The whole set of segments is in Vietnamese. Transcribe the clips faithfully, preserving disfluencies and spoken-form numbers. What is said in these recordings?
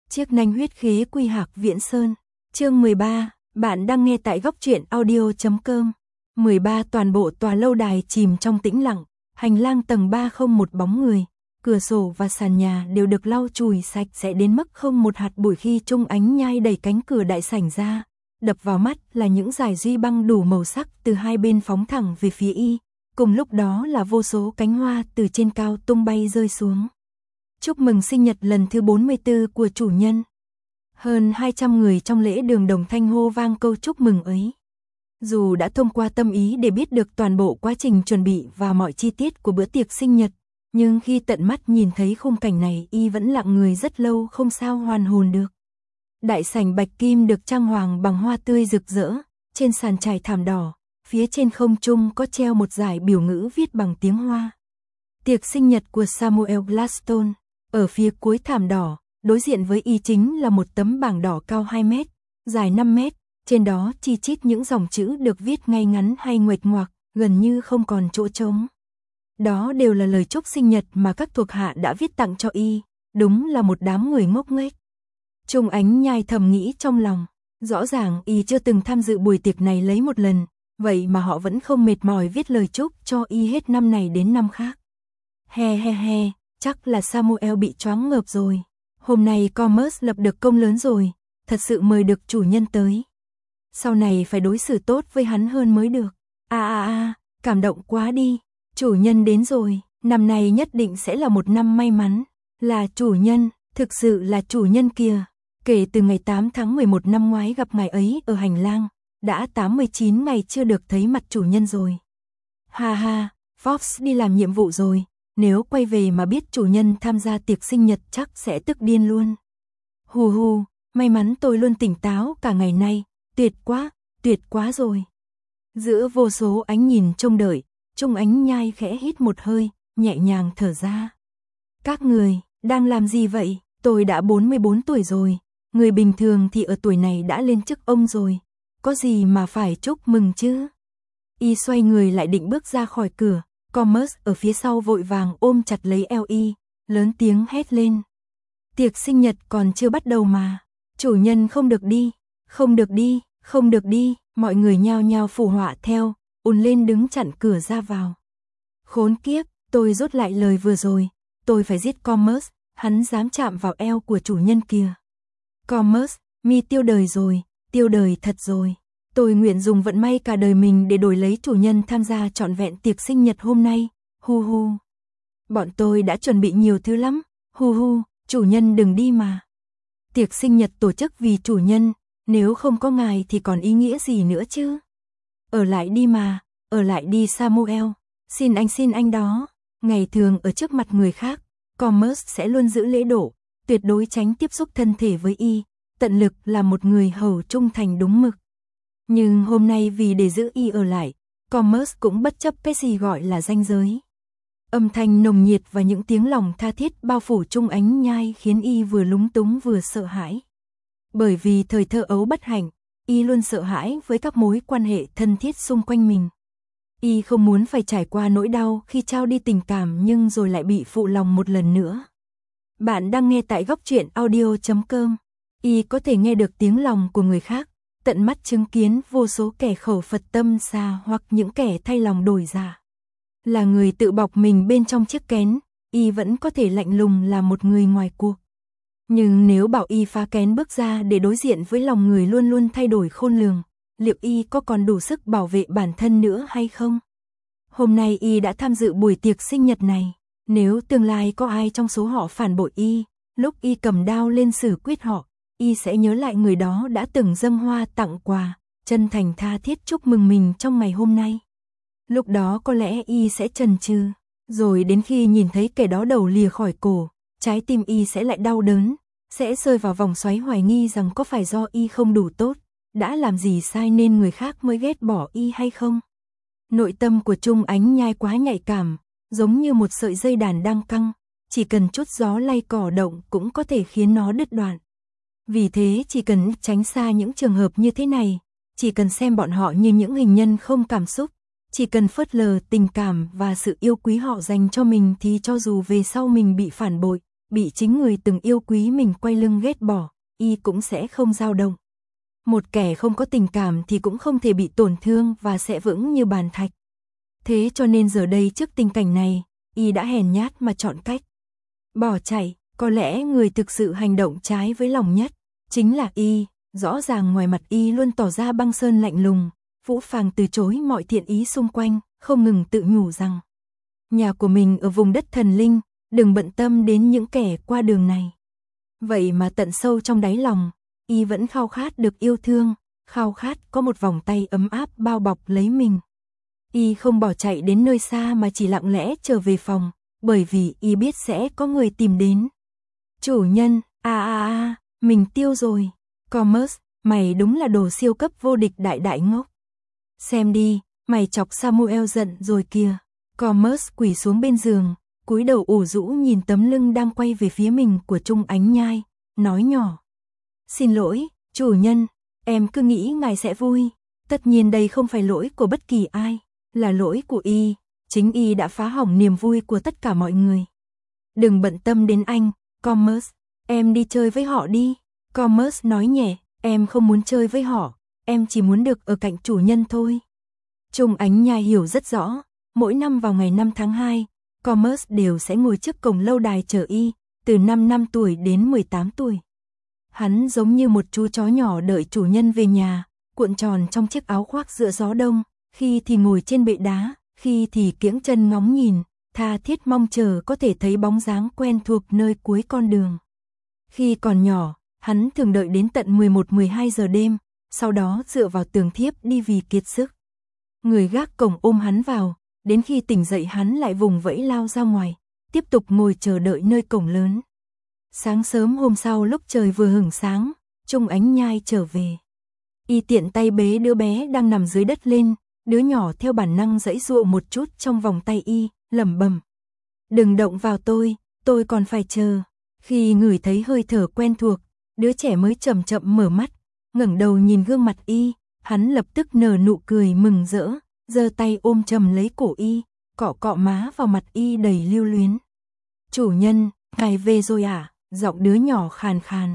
Chiếc nanh huyết khế quy hạc viễn sơn. Chương mười ba, bạn đang nghe tại góc truyện audio chấm com. mười ba Toàn bộ tòa lâu đài chìm trong tĩnh lặng, hành lang tầng ba không một bóng người, cửa sổ và sàn nhà đều được lau chùi sạch sẽ đến mức không một hạt bụi khi Trung Ánh Nhai đẩy cánh cửa đại sảnh ra. Đập vào mắt là những dải duy băng đủ màu sắc từ hai bên phóng thẳng về phía y, cùng lúc đó là vô số cánh hoa từ trên cao tung bay rơi xuống. Chúc mừng sinh nhật lần thứ bốn mươi tư của chủ nhân. Hơn hai trăm người trong lễ đường đồng thanh hô vang câu chúc mừng ấy. Dù đã thông qua tâm ý để biết được toàn bộ quá trình chuẩn bị và mọi chi tiết của bữa tiệc sinh nhật, nhưng khi tận mắt nhìn thấy khung cảnh này y vẫn lặng người rất lâu không sao hoàn hồn được. Đại sảnh bạch kim được trang hoàng bằng hoa tươi rực rỡ, trên sàn trải thảm đỏ, phía trên không trung có treo một dải biểu ngữ viết bằng tiếng Hoa. Tiệc sinh nhật của Samuel Gladstone. Ở phía cuối thảm đỏ, đối diện với y chính là một tấm bảng đỏ cao hai mét, dài năm mét, trên đó chi chít những dòng chữ được viết ngay ngắn hay nguệch ngoạc, gần như không còn chỗ trống. Đó đều là lời chúc sinh nhật mà các thuộc hạ đã viết tặng cho y, đúng là một đám người ngốc nghếch. Trung Ánh Nhai thầm nghĩ trong lòng, rõ ràng y chưa từng tham dự buổi tiệc này lấy một lần, vậy mà họ vẫn không mệt mỏi viết lời chúc cho y hết năm này đến năm khác. He he he, chắc là Samuel bị choáng ngợp rồi. Hôm nay Commerce lập được công lớn rồi, thật sự mời được chủ nhân tới. Sau này phải đối xử tốt với hắn hơn mới được. À à à, cảm động quá đi, chủ nhân đến rồi, năm nay nhất định sẽ là một năm may mắn. Là chủ nhân, thực sự là chủ nhân kìa. Kể từ ngày tám tháng mười một năm ngoái gặp ngài ấy ở hành lang, đã tám mươi chín ngày chưa được thấy mặt chủ nhân rồi. Ha ha, Fox đi làm nhiệm vụ rồi, nếu quay về mà biết chủ nhân tham gia tiệc sinh nhật chắc sẽ tức điên luôn. Hù hù, may mắn tôi luôn tỉnh táo cả ngày nay, tuyệt quá, tuyệt quá rồi. Giữa vô số ánh nhìn trông đợi, Trung Ánh Nhai khẽ hít một hơi, nhẹ nhàng thở ra. Các người, đang làm gì vậy? Tôi đã bốn mươi bốn tuổi rồi, người bình thường thì ở tuổi này đã lên chức ông rồi, có gì mà phải chúc mừng chứ? Y xoay người lại định bước ra khỏi cửa, Commerce ở phía sau vội vàng ôm chặt lấy eo y, lớn tiếng hét lên. Tiệc sinh nhật còn chưa bắt đầu mà, chủ nhân không được đi, không được đi, không được đi, mọi người nhao nhao phụ họa theo, ùn lên đứng chặn cửa ra vào. Khốn kiếp, tôi rút lại lời vừa rồi, tôi phải giết Commerce, hắn dám chạm vào eo của chủ nhân kìa. Commerce, mi tiêu đời rồi, tiêu đời thật rồi. Tôi nguyện dùng vận may cả đời mình để đổi lấy chủ nhân tham gia trọn vẹn tiệc sinh nhật hôm nay, hu hu. Bọn tôi đã chuẩn bị nhiều thứ lắm, hu hu, chủ nhân đừng đi mà. Tiệc sinh nhật tổ chức vì chủ nhân, nếu không có ngài thì còn ý nghĩa gì nữa chứ? Ở lại đi mà, ở lại đi Samuel, xin anh xin anh đó. Ngày thường ở trước mặt người khác, Commerce sẽ luôn giữ lễ độ, tuyệt đối tránh tiếp xúc thân thể với y, tận lực là một người hầu trung thành đúng mực. Nhưng hôm nay vì để giữ y ở lại, Commerce cũng bất chấp cái gì gọi là ranh giới. Âm thanh nồng nhiệt và những tiếng lòng tha thiết bao phủ Trung Ánh Nhai khiến y vừa lúng túng vừa sợ hãi. Bởi vì thời thơ ấu bất hạnh, y luôn sợ hãi với các mối quan hệ thân thiết xung quanh mình. Y không muốn phải trải qua nỗi đau khi trao đi tình cảm nhưng rồi lại bị phụ lòng một lần nữa. Bạn đang nghe tại góc truyện audio chấm com. Y có thể nghe được tiếng lòng của người khác, tận mắt chứng kiến vô số kẻ khẩu Phật tâm xa hoặc những kẻ thay lòng đổi dạ. Là người tự bọc mình bên trong chiếc kén, y vẫn có thể lạnh lùng là một người ngoài cuộc. Nhưng nếu bảo y phá kén bước ra để đối diện với lòng người luôn luôn thay đổi khôn lường, liệu y có còn đủ sức bảo vệ bản thân nữa hay không? Hôm nay y đã tham dự buổi tiệc sinh nhật này, nếu tương lai có ai trong số họ phản bội y, lúc y cầm đao lên xử quyết họ, y sẽ nhớ lại người đó đã từng dâng hoa tặng quà, chân thành tha thiết chúc mừng mình trong ngày hôm nay. Lúc đó có lẽ y sẽ chần chừ, rồi đến khi nhìn thấy kẻ đó đầu lìa khỏi cổ, trái tim y sẽ lại đau đớn, sẽ rơi vào vòng xoáy hoài nghi rằng có phải do y không đủ tốt, đã làm gì sai nên người khác mới ghét bỏ y hay không. Nội tâm của Trung Ánh Nhai quá nhạy cảm, giống như một sợi dây đàn đang căng, chỉ cần chút gió lay cỏ động cũng có thể khiến nó đứt đoạn. Vì thế chỉ cần tránh xa những trường hợp như thế này, chỉ cần xem bọn họ như những hình nhân không cảm xúc, chỉ cần phớt lờ tình cảm và sự yêu quý họ dành cho mình thì cho dù về sau mình bị phản bội, bị chính người từng yêu quý mình quay lưng ghét bỏ, y cũng sẽ không dao động. Một kẻ không có tình cảm thì cũng không thể bị tổn thương và sẽ vững như bàn thạch. Thế cho nên giờ đây trước tình cảnh này, y đã hèn nhát mà chọn cách bỏ chạy. Có lẽ người thực sự hành động trái với lòng nhất chính là y. Rõ ràng ngoài mặt y luôn tỏ ra băng sơn lạnh lùng, phũ phàng từ chối mọi thiện ý xung quanh, không ngừng tự nhủ rằng nhà của mình ở vùng đất thần linh, đừng bận tâm đến những kẻ qua đường này. Vậy mà tận sâu trong đáy lòng, y vẫn khao khát được yêu thương, khao khát có một vòng tay ấm áp bao bọc lấy mình. Y không bỏ chạy đến nơi xa mà chỉ lặng lẽ trở về phòng, bởi vì y biết sẽ có người tìm đến. Chủ nhân, a a a, mình tiêu rồi. Commerce, mày đúng là đồ siêu cấp vô địch đại đại ngốc. Xem đi, mày chọc Samuel giận rồi kìa. Commerce quỳ xuống bên giường, cúi đầu ủ rũ nhìn tấm lưng đang quay về phía mình của Trung Ánh Nhai, nói nhỏ. Xin lỗi, chủ nhân, em cứ nghĩ ngài sẽ vui. Tất nhiên đây không phải lỗi của bất kỳ ai, là lỗi của y. Chính y đã phá hỏng niềm vui của tất cả mọi người. Đừng bận tâm đến anh, Commerce, em đi chơi với họ đi. Commerce nói nhẹ, em không muốn chơi với họ, em chỉ muốn được ở cạnh chủ nhân thôi. Trung Ánh Nhai hiểu rất rõ, mỗi năm vào ngày năm tháng hai, Commerce đều sẽ ngồi trước cổng lâu đài chờ y, từ năm năm tuổi đến mười tám tuổi. Hắn giống như một chú chó nhỏ đợi chủ nhân về nhà, cuộn tròn trong chiếc áo khoác giữa gió đông, khi thì ngồi trên bệ đá, khi thì kiễng chân ngóng nhìn, tha thiết mong chờ có thể thấy bóng dáng quen thuộc nơi cuối con đường. Khi còn nhỏ, hắn thường đợi đến tận mười một mười hai giờ đêm, sau đó dựa vào tường thiếp đi vì kiệt sức. Người gác cổng ôm hắn vào, đến khi tỉnh dậy hắn lại vùng vẫy lao ra ngoài, tiếp tục ngồi chờ đợi nơi cổng lớn. Sáng sớm hôm sau lúc trời vừa hửng sáng, Trung Ánh Nhai trở về. Y tiện tay bế đứa bé đang nằm dưới đất lên, đứa nhỏ theo bản năng giãy giụa một chút trong vòng tay y, lẩm bẩm. Đừng động vào tôi, tôi còn phải chờ. Khi ngửi thấy hơi thở quen thuộc, đứa trẻ mới chậm chậm mở mắt, ngẩng đầu nhìn gương mặt y, hắn lập tức nở nụ cười mừng rỡ, giơ tay ôm chầm lấy cổ y, cọ cọ má vào mặt y đầy lưu luyến. Chủ nhân, ngài về rồi à? Giọng đứa nhỏ khàn khàn.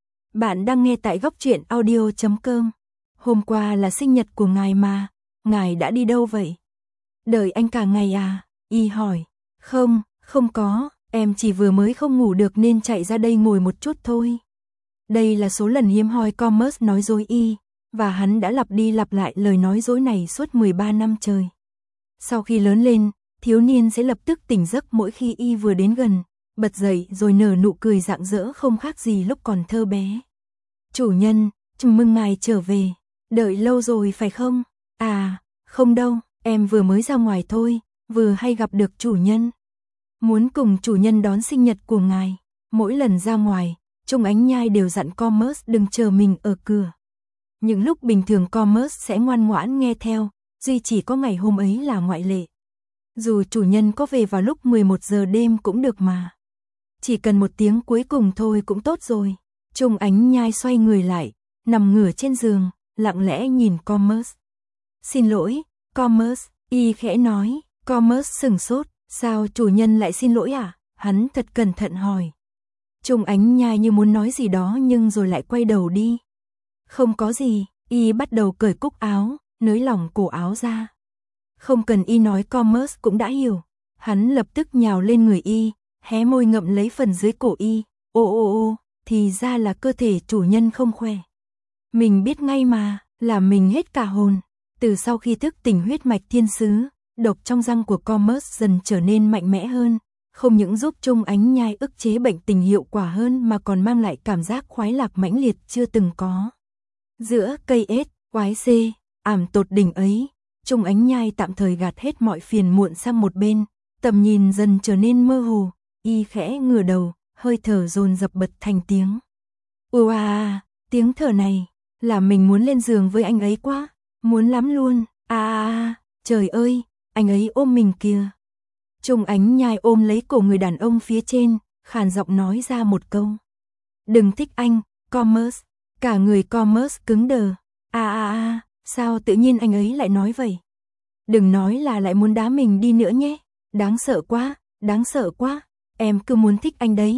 Bạn đang nghe tại góc truyện audio chấm com. Hôm qua là sinh nhật của ngài mà, ngài đã đi đâu vậy? Đợi anh cả ngày à? Y hỏi. Không, không có, em chỉ vừa mới không ngủ được nên chạy ra đây ngồi một chút thôi. Đây là số lần hiếm hoi Commerce nói dối y, và hắn đã lặp đi lặp lại lời nói dối này suốt mười ba năm trời. Sau khi lớn lên, thiếu niên sẽ lập tức tỉnh giấc mỗi khi y vừa đến gần, bật dậy rồi nở nụ cười rạng rỡ không khác gì lúc còn thơ bé. Chủ nhân, chúc mừng ngài trở về, đợi lâu rồi phải không? À, không đâu, em vừa mới ra ngoài thôi, vừa hay gặp được chủ nhân. Muốn cùng chủ nhân đón sinh nhật của ngài. Mỗi lần ra ngoài, Trung Ánh Nhai đều dặn Commerce đừng chờ mình ở cửa. Những lúc bình thường Commerce sẽ ngoan ngoãn nghe theo, duy chỉ có ngày hôm ấy là ngoại lệ. Dù chủ nhân có về vào lúc mười một giờ đêm cũng được mà. Chỉ cần một tiếng cuối cùng thôi cũng tốt rồi. Trung Ánh Nhai xoay người lại, nằm ngửa trên giường, lặng lẽ nhìn Commerce. Xin lỗi, Commerce, y khẽ nói. Commerce sửng sốt, sao chủ nhân lại xin lỗi à? Hắn thật cẩn thận hỏi. Trung Ánh Nhai như muốn nói gì đó nhưng rồi lại quay đầu đi. Không có gì, y bắt đầu cởi cúc áo, nới lỏng cổ áo ra. Không cần y nói Commerce cũng đã hiểu. Hắn lập tức nhào lên người y, hé môi ngậm lấy phần dưới cổ y. Ô ô ô, thì ra là cơ thể chủ nhân không khỏe. Mình biết ngay mà, là mình hết cả hồn. Từ sau khi thức tỉnh huyết mạch thiên sứ, độc trong răng của Commerce dần trở nên mạnh mẽ hơn, không những giúp Trung Ánh Nhai ức chế bệnh tình hiệu quả hơn mà còn mang lại cảm giác khoái lạc mãnh liệt chưa từng có. Giữa cây ết, oái xê, ảm tột đỉnh ấy, Trung Ánh Nhai tạm thời gạt hết mọi phiền muộn sang một bên, tầm nhìn dần trở nên mơ hồ, y khẽ ngửa đầu, hơi thở dồn dập bật thành tiếng. Ua à, tiếng thở này, là mình muốn lên giường với anh ấy quá, muốn lắm luôn, à à à, trời ơi, anh ấy ôm mình kìa. Trung Ánh Nhai ôm lấy cổ người đàn ông phía trên, khàn giọng nói ra một câu. Đừng thích anh, Commerce. Cả người Commerce cứng đờ. À à à, sao tự nhiên anh ấy lại nói vậy? Đừng nói là lại muốn đá mình đi nữa nhé. Đáng sợ quá, đáng sợ quá. Em cứ muốn thích anh đấy.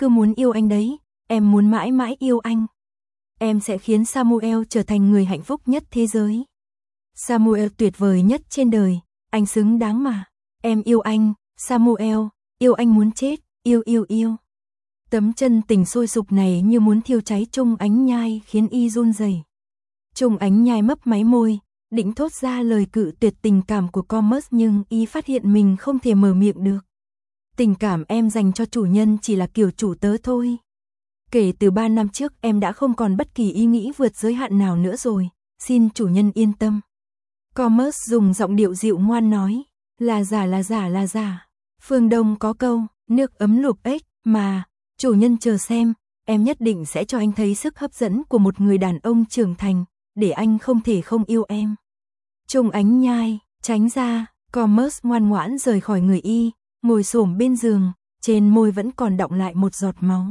cứ muốn yêu anh đấy, em muốn mãi mãi yêu anh. Em sẽ khiến Samuel trở thành người hạnh phúc nhất thế giới. Samuel tuyệt vời nhất trên đời, anh xứng đáng mà. Em yêu anh, Samuel, yêu anh muốn chết, yêu yêu yêu. Tấm chân tình sôi sục này như muốn thiêu cháy Trung Ánh Nhai khiến y run rẩy. Trung Ánh Nhai mấp máy môi, định thốt ra lời cự tuyệt tình cảm của Commerce nhưng y phát hiện mình không thể mở miệng được. Tình cảm em dành cho chủ nhân chỉ là kiểu chủ tớ thôi. Kể từ ba năm trước em đã không còn bất kỳ ý nghĩ vượt giới hạn nào nữa rồi, xin chủ nhân yên tâm. Commerce dùng giọng điệu dịu ngoan nói, là giả là giả là giả. Phương Đông có câu, nước ấm luộc ếch, mà, chủ nhân chờ xem, em nhất định sẽ cho anh thấy sức hấp dẫn của một người đàn ông trưởng thành, để anh không thể không yêu em. Trung Ánh Nhai, tránh ra, Commerce ngoan ngoãn rời khỏi người y, ngồi xổm bên giường, trên môi vẫn còn đọng lại một giọt máu.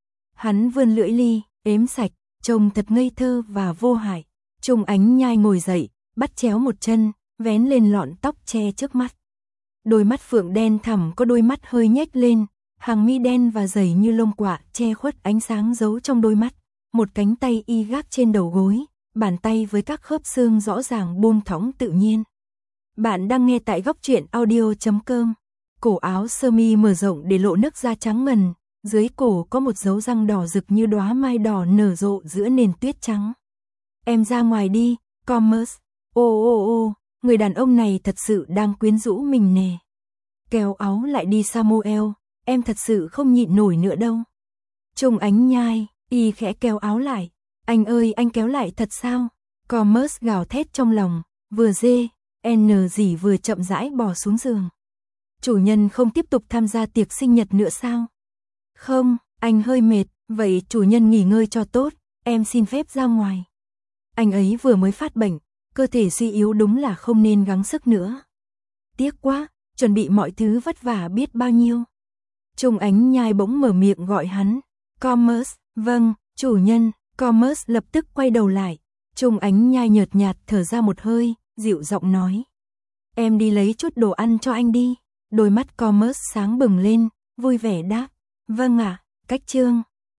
Hắn vươn lưỡi ly, ếm sạch, trông thật ngây thơ và vô hại. Trung Ánh Nhai ngồi dậy, bắt chéo một chân, vén lên lọn tóc che trước mắt. Đôi mắt phượng đen thẳm có đôi mắt hơi nhếch lên, hàng mi đen và dày như lông quạ che khuất ánh sáng giấu trong đôi mắt. Một cánh tay y gác trên đầu gối, bàn tay với các khớp xương rõ ràng buông thõng tự nhiên. Bạn đang nghe tại góc truyện audio chấm com. Cổ áo sơ mi mở rộng để lộ nấc da trắng ngần, dưới cổ có một dấu răng đỏ rực như đóa mai đỏ nở rộ giữa nền tuyết trắng. Em ra ngoài đi, Commerce. Ô ô ô, người đàn ông này thật sự đang quyến rũ mình nè. Kéo áo lại đi Samuel, em thật sự không nhịn nổi nữa đâu. Trung Ánh Nhai, y khẽ kéo áo lại. Anh ơi, anh kéo lại thật sao? Commerce gào thét trong lòng, vừa dê, n gì vừa chậm rãi bò xuống giường. Chủ nhân không tiếp tục tham gia tiệc sinh nhật nữa sao? Không, anh hơi mệt, vậy chủ nhân nghỉ ngơi cho tốt, em xin phép ra ngoài. Anh ấy vừa mới phát bệnh, cơ thể suy yếu đúng là không nên gắng sức nữa. Tiếc quá, chuẩn bị mọi thứ vất vả biết bao nhiêu. Trung Ánh Nhai bỗng mở miệng gọi hắn. Commerce, vâng, chủ nhân. Commerce lập tức quay đầu lại. Trung Ánh Nhai nhợt nhạt thở ra một hơi, dịu giọng nói. Em đi lấy chút đồ ăn cho anh đi. Đôi mắt Commerce sáng bừng lên, vui vẻ đáp. Vâng ạ, cách chương.